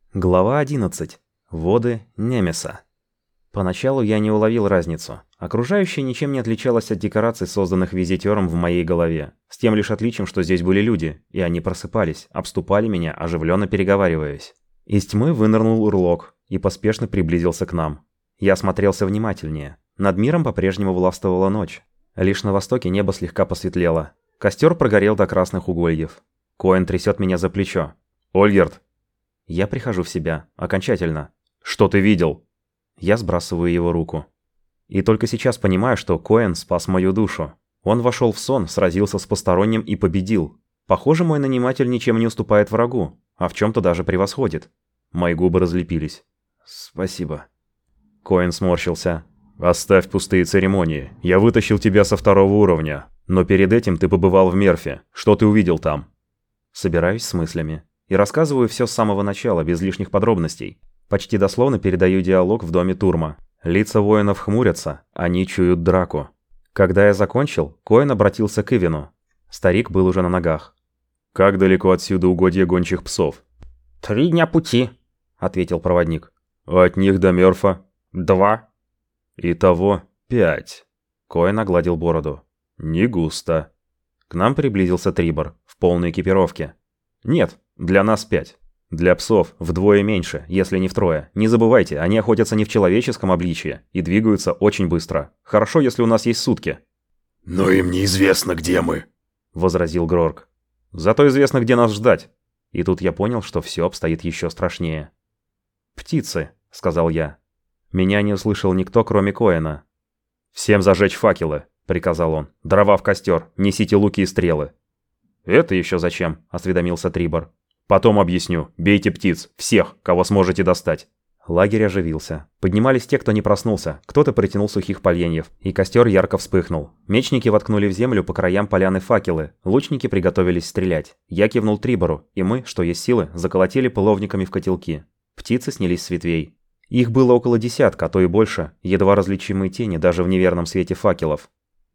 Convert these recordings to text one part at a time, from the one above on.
Глава 11. Воды Немеса. Поначалу я не уловил разницу. Окружающее ничем не отличалось от декораций, созданных визитёром в моей голове. С тем лишь отличием, что здесь были люди, и они просыпались, обступали меня, оживленно переговариваясь. Из тьмы вынырнул урлок и поспешно приблизился к нам. Я осмотрелся внимательнее. Над миром по-прежнему властвовала ночь. Лишь на востоке небо слегка посветлело. Костер прогорел до красных угольев. Коэн трясет меня за плечо. «Ольгерт!» Я прихожу в себя. Окончательно. «Что ты видел?» Я сбрасываю его руку. И только сейчас понимаю, что Коэн спас мою душу. Он вошел в сон, сразился с посторонним и победил. Похоже, мой наниматель ничем не уступает врагу, а в чем-то даже превосходит. Мои губы разлепились. «Спасибо». Коэн сморщился. «Оставь пустые церемонии. Я вытащил тебя со 2-го уровня. Но перед этим ты побывал в Мерфе. Что ты увидел там?» Собираюсь с мыслями. И рассказываю все с самого начала, без лишних подробностей. Почти дословно передаю диалог в доме Турма. Лица воинов хмурятся, они чуют драку. Когда я закончил, Коэн обратился к Ивину. Старик был уже на ногах. «Как далеко отсюда угодья гончих псов?» 3 дня пути», — ответил проводник. «От них до Мерфа?» 2. «Итого 5». Коэн огладил бороду. «Не густо». К нам приблизился Трибор, в полной экипировке. «Нет, для нас 5. Для псов вдвое меньше, если не втрое. Не забывайте, они охотятся не в человеческом обличье и двигаются очень быстро. Хорошо, если у нас есть сутки». «Но им неизвестно, где мы», — возразил Грорк. «Зато известно, где нас ждать». И тут я понял, что все обстоит еще страшнее. «Птицы», — сказал я. Меня не услышал никто, кроме Коэна. «Всем зажечь факелы», — приказал он. «Дрова в костер, несите луки и стрелы». «Это еще зачем?» — осведомился Трибор. «Потом объясню. Бейте птиц. Всех, кого сможете достать». Лагерь оживился. Поднимались те, кто не проснулся. Кто-то притянул сухих поленьев, и костер ярко вспыхнул. Мечники воткнули в землю по краям поляны факелы. Лучники приготовились стрелять. Я кивнул Трибору, и мы, что есть силы, заколотили половниками в котелки. Птицы снялись с ветвей. Их было около десятка, а то и больше, едва различимые тени даже в неверном свете факелов.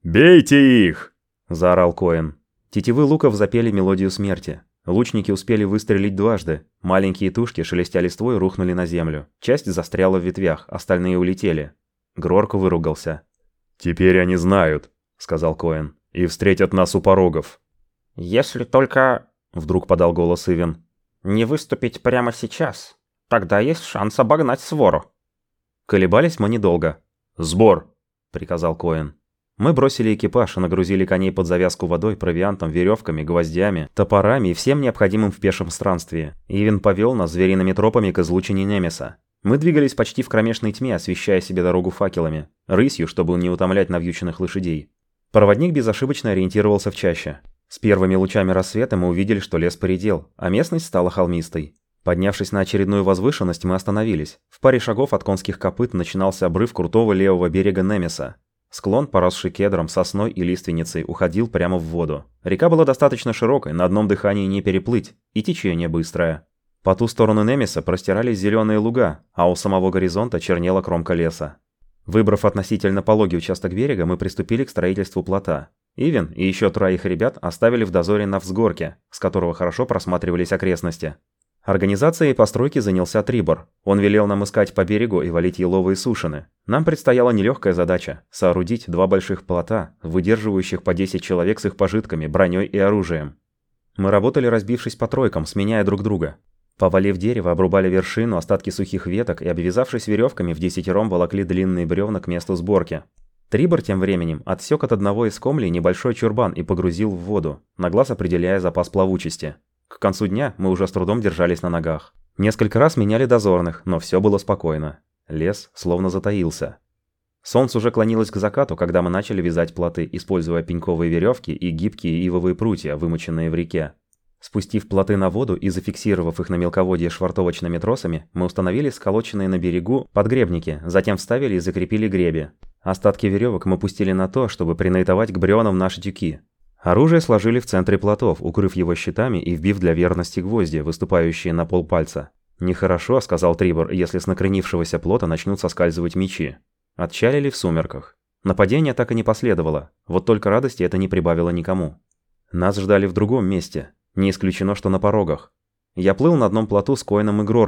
«Бейте их!» – заорал Коэн. Тетивы луков запели мелодию смерти. Лучники успели выстрелить дважды. Маленькие тушки, шелестя листвой, рухнули на землю. Часть застряла в ветвях, остальные улетели. Грорк выругался. «Теперь они знают», — сказал Коэн, — «и встретят нас у порогов». «Если только...» — вдруг подал голос Ивин. «Не выступить прямо сейчас. Тогда есть шанс обогнать свору». Колебались мы недолго. «Сбор», — приказал Коэн. Мы бросили экипаж и нагрузили коней под завязку водой, провиантом, веревками, гвоздями, топорами и всем необходимым в пешем странстве. Ивин повел нас звериными тропами к излучине Немеса. Мы двигались почти в кромешной тьме, освещая себе дорогу факелами, рысью, чтобы не утомлять навьюченных лошадей. Проводник безошибочно ориентировался в чаще. С первыми лучами рассвета мы увидели, что лес поредел, а местность стала холмистой. Поднявшись на очередную возвышенность, мы остановились. В паре шагов от конских копыт начинался обрыв крутого левого берега Немеса. Склон, поросший кедром, сосной и лиственницей, уходил прямо в воду. Река была достаточно широкой, на одном дыхании не переплыть, и течение быстрое. По ту сторону Немеса простирались зеленые луга, а у самого горизонта чернела кромка леса. Выбрав относительно пологий участок берега, мы приступили к строительству плота. Ивин и еще 3 ребят оставили в дозоре на взгорке, с которого хорошо просматривались окрестности. Организацией и постройки занялся Трибор. Он велел нам искать по берегу и валить еловые сушины. Нам предстояла нелегкая задача – соорудить 2 больших плота, выдерживающих по 10 человек с их пожитками, броней и оружием. Мы работали, разбившись по тройкам, сменяя друг друга. Повалив дерево, обрубали вершину, остатки сухих веток и, обвязавшись веревками, вдесятером волокли длинные бревна к месту сборки. Трибор тем временем отсек от одного из комлей небольшой чурбан и погрузил в воду, на глаз определяя запас плавучести. К концу дня мы уже с трудом держались на ногах. Несколько раз меняли дозорных, но все было спокойно. Лес словно затаился. Солнце уже клонилось к закату, когда мы начали вязать плоты, используя пеньковые веревки и гибкие ивовые прутья, вымоченные в реке. Спустив плоты на воду и зафиксировав их на мелководье швартовочными тросами, мы установили сколоченные на берегу подгребники, затем вставили и закрепили греби. Остатки веревок мы пустили на то, чтобы принайтовать к бревнам наши тюки. Оружие сложили в центре плотов, укрыв его щитами и вбив для верности гвозди, выступающие на полпальца. «Нехорошо», — сказал Трибор, — «если с накренившегося плота начнут соскальзывать мечи». Отчалили в сумерках. Нападение так и не последовало, вот только радости это не прибавило никому. Нас ждали в другом месте, не исключено, что на порогах. Я плыл на одном плоту с Коэном и Гроргом.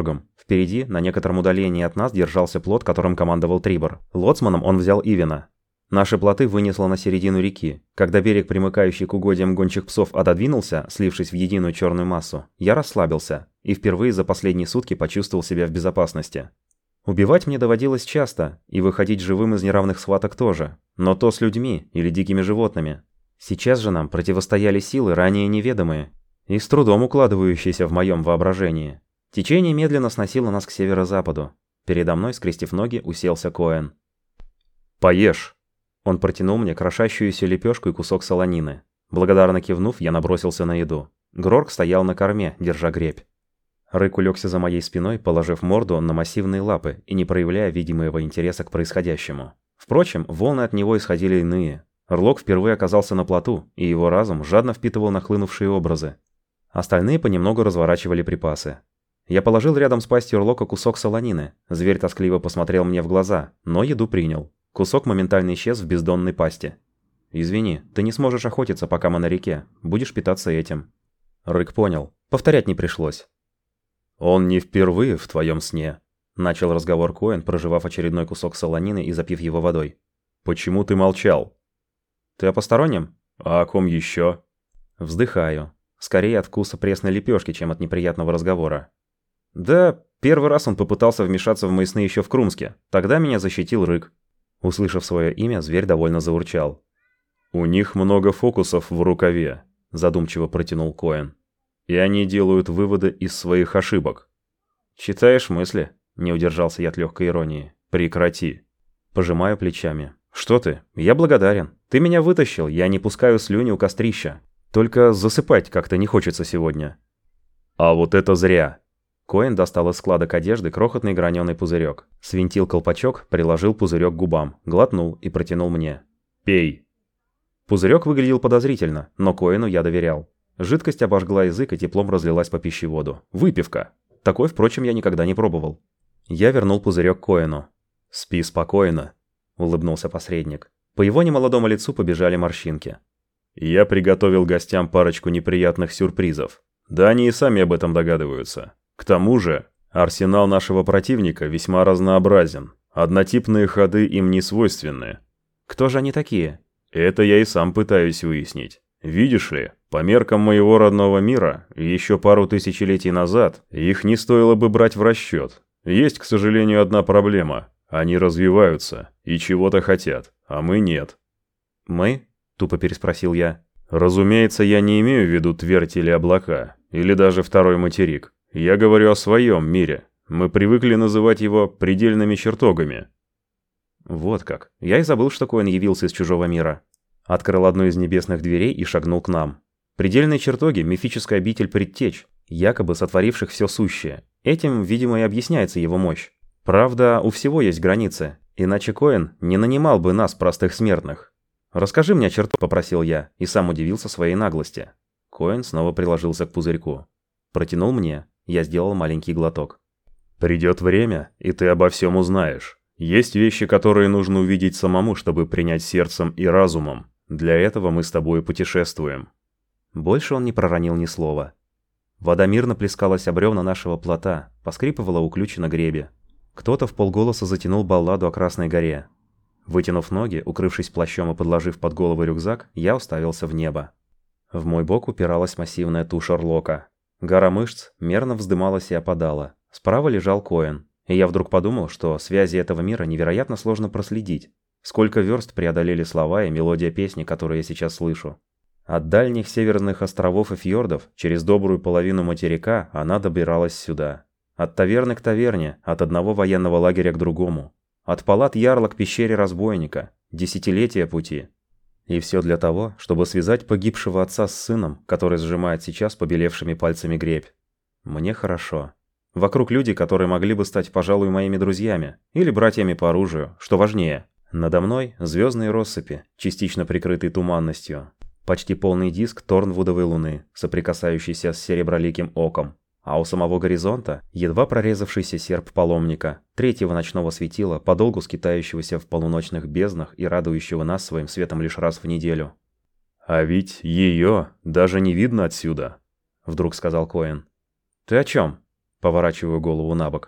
Впереди, на некотором удалении от нас, держался плот, которым командовал Трибор. Лоцманом он взял Ивена. Наши плоты вынесло на середину реки. Когда берег, примыкающий к угодьям гончих псов, отодвинулся, слившись в единую черную массу, я расслабился и впервые за последние сутки почувствовал себя в безопасности. Убивать мне доводилось часто, и выходить живым из неравных схваток тоже, но то с людьми или дикими животными. Сейчас же нам противостояли силы, ранее неведомые, и с трудом укладывающиеся в моем воображении. Течение медленно сносило нас к северо-западу. Передо мной, скрестив ноги, уселся Коэн. «Поешь!» Он протянул мне крошащуюся лепешку и кусок солонины. Благодарно кивнув, я набросился на еду. Грорк стоял на корме, держа гребь. Рык улегся за моей спиной, положив морду на массивные лапы и не проявляя видимого интереса к происходящему. Впрочем, волны от него исходили иные. Рлок впервые оказался на плоту, и его разум жадно впитывал нахлынувшие образы. Остальные понемногу разворачивали припасы. Я положил рядом с пастью Рлока кусок солонины. Зверь тоскливо посмотрел мне в глаза, но еду принял. Кусок моментально исчез в бездонной пасти. «Извини, ты не сможешь охотиться, пока мы на реке. Будешь питаться этим». Рык понял. Повторять не пришлось. «Он не впервые в твоем сне», — начал разговор Коэн, прожевав очередной кусок солонины и запив его водой. «Почему ты молчал?» «Ты о постороннем?» «А о ком еще?» Вздыхаю. Скорее от вкуса пресной лепешки, чем от неприятного разговора. «Да, первый раз он попытался вмешаться в мои сны еще в Крумске. Тогда меня защитил Рык». Услышав свое имя, зверь довольно заурчал. «У них много фокусов в рукаве», – задумчиво протянул Коэн. «И они делают выводы из своих ошибок». «Читаешь мысли?» – не удержался я от легкой иронии. «Прекрати». Пожимаю плечами. «Что ты? Я благодарен. Ты меня вытащил, я не пускаю слюни у кострища. Только засыпать как-то не хочется сегодня». «А вот это зря». Коэн достал из складок одежды крохотный граненый пузырек. Свинтил колпачок, приложил пузырек к губам, глотнул и протянул мне. «Пей». Пузырек выглядел подозрительно, но Коэну я доверял. Жидкость обожгла язык и теплом разлилась по пищеводу. Выпивка. Такой, впрочем, я никогда не пробовал. Я вернул пузырек Коэну. «Спи спокойно», — улыбнулся посредник. По его немолодому лицу побежали морщинки. «Я приготовил гостям парочку неприятных сюрпризов. Да они и сами об этом догадываются. К тому же, арсенал нашего противника весьма разнообразен. Однотипные ходы им не свойственны». «Кто же они такие?» «Это я и сам пытаюсь выяснить. Видишь ли, по меркам моего родного мира, еще пару тысячелетий назад, их не стоило бы брать в расчет. Есть, к сожалению, одна проблема. Они развиваются и чего-то хотят, а мы нет». «Мы?» – тупо переспросил я. «Разумеется, я не имею в виду твердь или облака, или даже второй материк. Я говорю о своем мире. Мы привыкли называть его предельными чертогами». Вот как. Я и забыл, что Коэн явился из чужого мира. Открыл одну из небесных дверей и шагнул к нам. Предельные чертоги – мифическая обитель предтеч, якобы сотворивших все сущее. Этим, видимо, и объясняется его мощь. Правда, у всего есть границы, иначе Коэн не нанимал бы нас, простых смертных. «Расскажи мне о чертог», – попросил я, и сам удивился своей наглости. Коэн снова приложился к пузырьку. Протянул мне, я сделал маленький глоток. «Придет время, и ты обо всем узнаешь. Есть вещи, которые нужно увидеть самому, чтобы принять сердцем и разумом. Для этого мы с тобой путешествуем». Больше он не проронил ни слова. Вода мирно плескалась о бревна нашего плота, поскрипывала уключе на гребе. Кто-то вполголоса затянул балладу о Красной горе. Вытянув ноги, укрывшись плащом и подложив под голову рюкзак, я уставился в небо. В мой бок упиралась массивная туша Рлока. Гора мышц мерно вздымалась и опадала. Справа лежал Коэн. И я вдруг подумал, что связи этого мира невероятно сложно проследить. Сколько верст преодолели слова и мелодия песни, которую я сейчас слышу. От дальних северных островов и фьордов, через добрую половину материка, она добиралась сюда. От таверны к таверне, от одного военного лагеря к другому. От палат ярла к пещере разбойника. Десятилетия пути. И все для того, чтобы связать погибшего отца с сыном, который сжимает сейчас побелевшими пальцами гребь. Мне хорошо. Вокруг люди, которые могли бы стать, пожалуй, моими друзьями. Или братьями по оружию, что важнее. Надо мной звездные россыпи, частично прикрытые туманностью. Почти полный диск Торнвудовой луны, соприкасающийся с сереброликим оком. А у самого горизонта едва прорезавшийся серп паломника, третьего ночного светила, подолгу скитающегося в полуночных безднах и радующего нас своим светом лишь раз в неделю. «А ведь ее даже не видно отсюда», — вдруг сказал Коэн. «Ты о чем?» — поворачиваю голову на бок.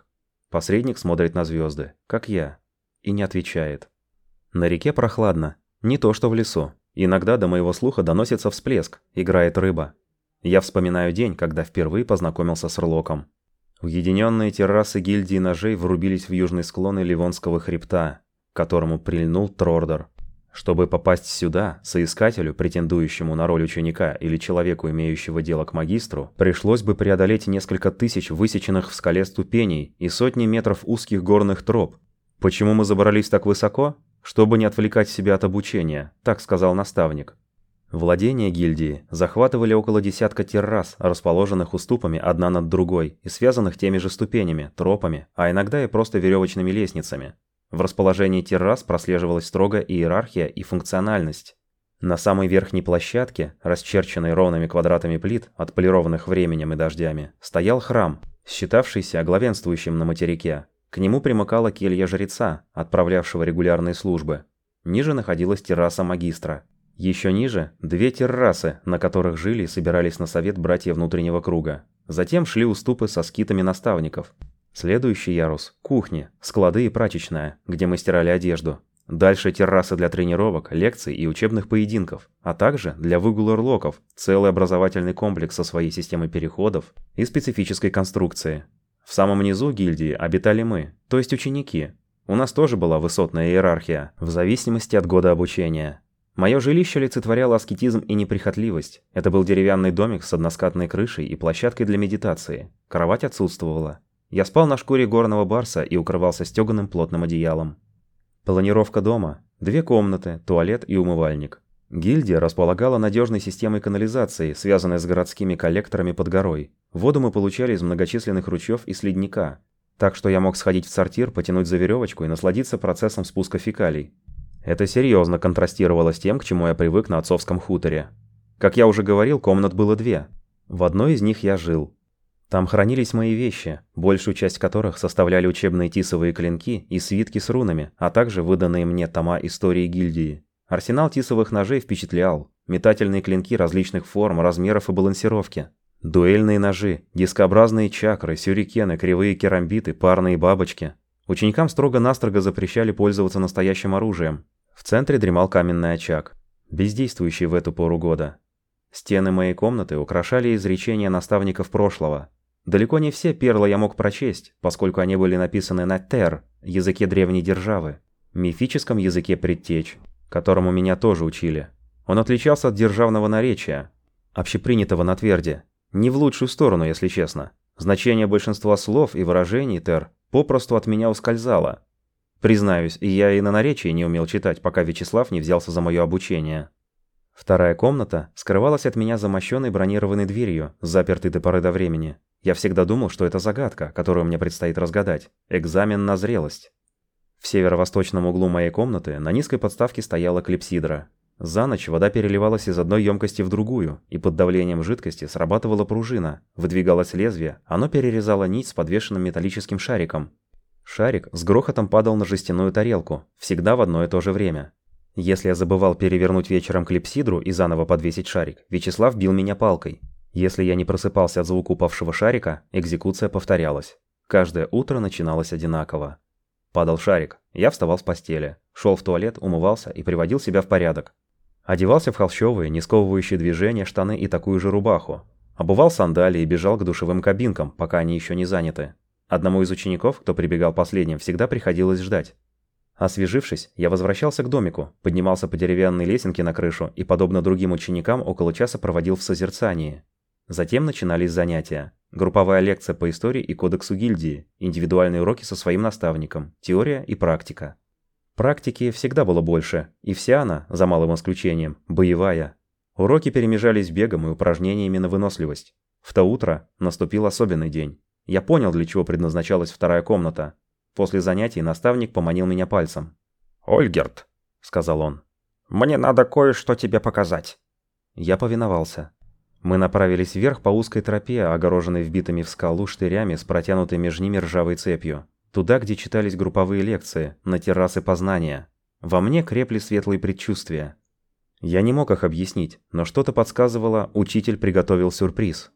Посредник смотрит на звезды, как я, и не отвечает. На реке прохладно, не то что в лесу. Иногда до моего слуха доносится всплеск, играет рыба. Я вспоминаю день, когда впервые познакомился с Рлоком. Уединенные террасы гильдии ножей врубились в южные склоны Ливонского хребта, к которому прильнул Трордор. Чтобы попасть сюда, соискателю, претендующему на роль ученика или человеку, имеющего дело к магистру, пришлось бы преодолеть несколько тысяч высеченных в скале ступеней и сотни метров узких горных троп. Почему мы забрались так высоко? Чтобы не отвлекать себя от обучения, так сказал наставник. Владения гильдии захватывали около десятка террас, расположенных уступами одна над другой и связанных теми же ступенями, тропами, а иногда и просто веревочными лестницами. В расположении террас прослеживалась строгая иерархия и функциональность. На самой верхней площадке, расчерченной ровными квадратами плит, отполированных временем и дождями, стоял храм, считавшийся главенствующим на материке. К нему примыкала келья жреца, отправлявшего регулярные службы. Ниже находилась терраса магистра. Еще ниже – 2 террасы, на которых жили и собирались на совет братья внутреннего круга. Затем шли уступы со скитами наставников. Следующий ярус – кухни, склады и прачечная, где мы стирали одежду. Дальше террасы для тренировок, лекций и учебных поединков, а также для выгула рлоков, целый образовательный комплекс со своей системой переходов и специфической конструкции. В самом низу гильдии обитали мы, то есть ученики. У нас тоже была высотная иерархия, в зависимости от года обучения. Мое жилище олицетворяло аскетизм и неприхотливость. Это был деревянный домик с односкатной крышей и площадкой для медитации. Кровать отсутствовала. Я спал на шкуре горного барса и укрывался стеганым плотным одеялом. Планировка дома – 2 комнаты, туалет и умывальник. Гильдия располагала надежной системой канализации, связанной с городскими коллекторами под горой. Воду мы получали из многочисленных ручьев и с ледника. Так что я мог сходить в сортир, потянуть за веревочку и насладиться процессом спуска фекалий. Это серьезно контрастировало с тем, к чему я привык на отцовском хуторе. Как я уже говорил, комнат было 2. В одной из них я жил. Там хранились мои вещи, большую часть которых составляли учебные тисовые клинки и свитки с рунами, а также выданные мне тома истории гильдии. Арсенал тисовых ножей впечатлял. Метательные клинки различных форм, размеров и балансировки. Дуэльные ножи, дискообразные чакры, сюрикены, кривые керамбиты, парные бабочки. Ученикам строго-настрого запрещали пользоваться настоящим оружием. В центре дремал каменный очаг, бездействующий в эту пору года. Стены моей комнаты украшали изречения наставников прошлого. Далеко не все перлы я мог прочесть, поскольку они были написаны на тер, языке древней державы, мифическом языке предтеч, которому меня тоже учили. Он отличался от державного наречия, общепринятого на тверде, не в лучшую сторону, если честно. Значение большинства слов и выражений тер попросту от меня ускользало. Признаюсь, я и на наречии не умел читать, пока Вячеслав не взялся за мое обучение. Вторая комната скрывалась от меня за мощенной бронированной дверью, запертой до поры до времени. Я всегда думал, что это загадка, которую мне предстоит разгадать. Экзамен на зрелость. В северо-восточном углу моей комнаты на низкой подставке стояла клипсидра. За ночь вода переливалась из одной емкости в другую, и под давлением жидкости срабатывала пружина, выдвигалось лезвие, оно перерезало нить с подвешенным металлическим шариком. Шарик с грохотом падал на жестяную тарелку, всегда в одно и то же время. Если я забывал перевернуть вечером клипсидру и заново подвесить шарик, Вячеслав бил меня палкой. Если я не просыпался от звука упавшего шарика, экзекуция повторялась. Каждое утро начиналось одинаково. Падал шарик, я вставал с постели, шел в туалет, умывался и приводил себя в порядок. Одевался в холщовые, не сковывающие движения штаны и такую же рубаху. Обувал сандалии и бежал к душевым кабинкам, пока они еще не заняты. Одному из учеников, кто прибегал последним, всегда приходилось ждать. Освежившись, я возвращался к домику, поднимался по деревянной лесенке на крышу и, подобно другим ученикам, около часа проводил в созерцании. Затем начинались занятия. Групповая лекция по истории и кодексу гильдии, индивидуальные уроки со своим наставником, теория и практика. Практики всегда было больше, и вся она, за малым исключением, боевая. Уроки перемежались бегом и упражнениями на выносливость. В то утро наступил особенный день. Я понял, для чего предназначалась вторая комната. После занятий наставник поманил меня пальцем. «Ольгерт», — сказал он, — «мне надо кое-что тебе показать». Я повиновался. Мы направились вверх по узкой тропе, огороженной вбитыми в скалу штырями с протянутой между ними ржавой цепью. Туда, где читались групповые лекции, на террасы познания. Во мне крепли светлые предчувствия. Я не мог их объяснить, но что-то подсказывало, учитель приготовил сюрприз.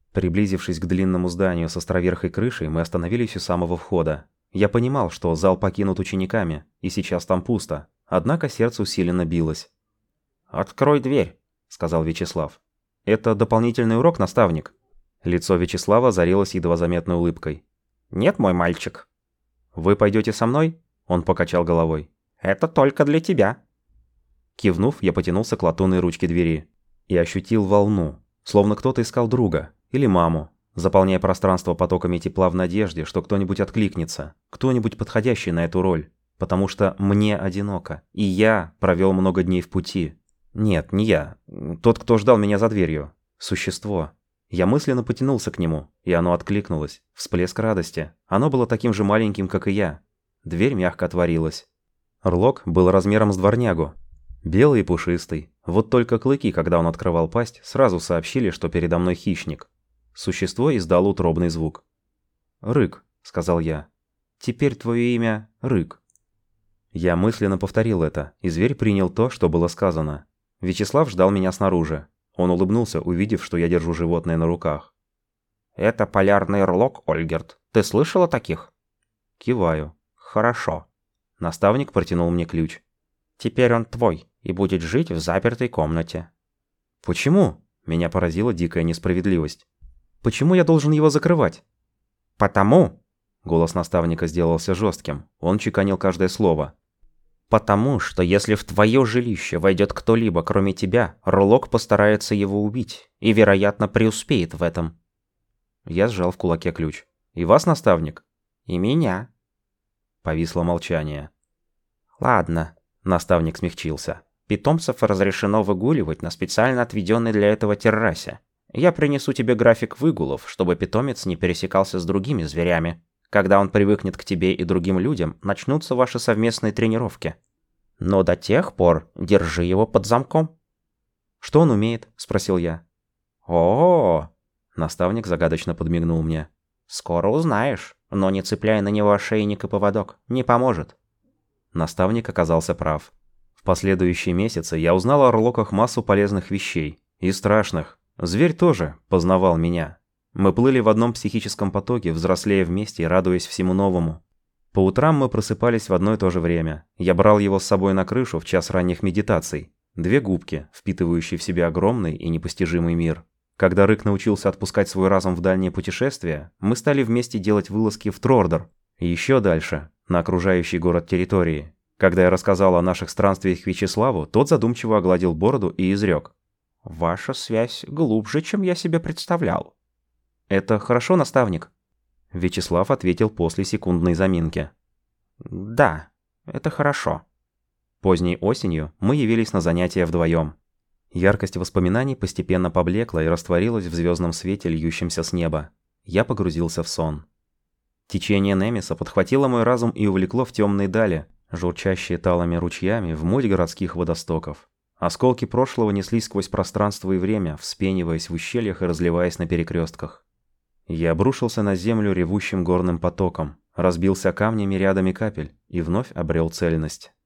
Приблизившись к длинному зданию с островерхой крышей, мы остановились у самого входа. Я понимал, что зал покинут учениками, и сейчас там пусто, однако сердце усиленно билось. «Открой дверь», — сказал Вячеслав. «Это дополнительный урок, наставник?» Лицо Вячеслава озарилось едва заметной улыбкой. «Нет, мой мальчик». «Вы пойдете со мной?» Он покачал головой. «Это только для тебя». Кивнув, я потянулся к латунной ручке двери и ощутил волну, словно кто-то искал друга или маму, заполняя пространство потоками тепла в надежде, что кто-нибудь откликнется, кто-нибудь подходящий на эту роль, потому что мне одиноко, и я провел много дней в пути. Нет, не я, тот, кто ждал меня за дверью, существо. Я мысленно потянулся к нему, и оно откликнулось, всплеск радости. Оно было таким же маленьким, как и я. Дверь мягко отворилась. Рлок был размером с дворнягу. Белый и пушистый. Вот только клыки, когда он открывал пасть, сразу сообщили, что передо мной хищник. Существо издало утробный звук. «Рык», — сказал я. «Теперь твое имя Рык». Я мысленно повторил это, и зверь принял то, что было сказано. Вячеслав ждал меня снаружи. Он улыбнулся, увидев, что я держу животное на руках. «Это полярный рлок, Ольгерт. Ты слышал о таких?» Киваю. «Хорошо. Наставник протянул мне ключ. Теперь он твой и будет жить в запертой комнате». «Почему?» Меня поразила дикая несправедливость. «Почему я должен его закрывать?» «Потому...» Голос наставника сделался жестким. Он чеканил каждое слово. «Потому что если в твое жилище войдет кто-либо, кроме тебя, Рлок постарается его убить и, вероятно, преуспеет в этом». Я сжал в кулаке ключ. «И вас, наставник?» «И меня». Повисло молчание. «Ладно», — наставник смягчился. «Питомцев разрешено выгуливать на специально отведенной для этого террасе. Я принесу тебе график выгулов, чтобы питомец не пересекался с другими зверями. Когда он привыкнет к тебе и другим людям, начнутся ваши совместные тренировки. Но до тех пор держи его под замком». «Что он умеет?» — спросил я. «О-о-о!» — наставник загадочно подмигнул мне. «Скоро узнаешь, но не цепляй на него ошейник и поводок, не поможет». Наставник оказался прав. В последующие месяцы я узнал о рлоках массу полезных вещей. И страшных. Зверь тоже познавал меня. Мы плыли в одном психическом потоке, взрослея вместе и радуясь всему новому. По утрам мы просыпались в одно и то же время. Я брал его с собой на крышу в час ранних медитаций. 2 губки, впитывающие в себя огромный и непостижимый мир. Когда Рык научился отпускать свой разум в дальние путешествия, мы стали вместе делать вылазки в Трордор и еще дальше, на окружающий город территории. Когда я рассказал о наших странствиях Вячеславу, тот задумчиво огладил бороду и изрек. «Ваша связь глубже, чем я себе представлял». «Это хорошо, наставник?» Вячеслав ответил после секундной заминки. «Да, это хорошо». Поздней осенью мы явились на занятия вдвоем. Яркость воспоминаний постепенно поблекла и растворилась в звездном свете, льющемся с неба. Я погрузился в сон. Течение Немеса подхватило мой разум и увлекло в темные дали, журчащие талыми ручьями в море городских водостоков. Осколки прошлого неслись сквозь пространство и время, вспениваясь в ущельях и разливаясь на перекрестках. Я обрушился на землю ревущим горным потоком, разбился камнями рядами капель и вновь обрел цельность.